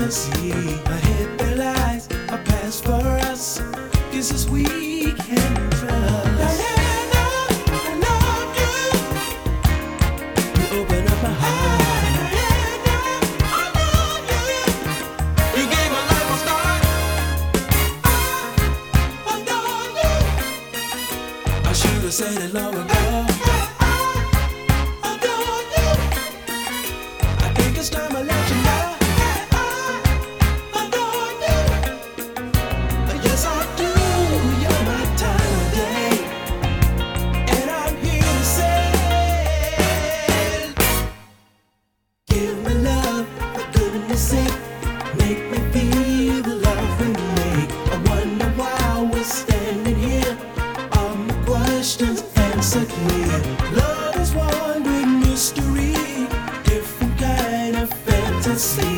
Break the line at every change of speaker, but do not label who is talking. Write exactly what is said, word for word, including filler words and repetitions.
fantasy. I hit the lights, I pass for us. Kisses we can trust. Diana, I love you. You open up my heart. Diana, I love you. You gave my life a start. I adore you. I should have said it long ago. I adore you. I think it's time I let you know. I adore you. Yes, I do. You're my time of day, and I'm here to say, give me love for goodness sake. Make me feel the love we make. I wonder why we're standing here. All my questions answered clear. Love is one great mystery, different kind of fantasy.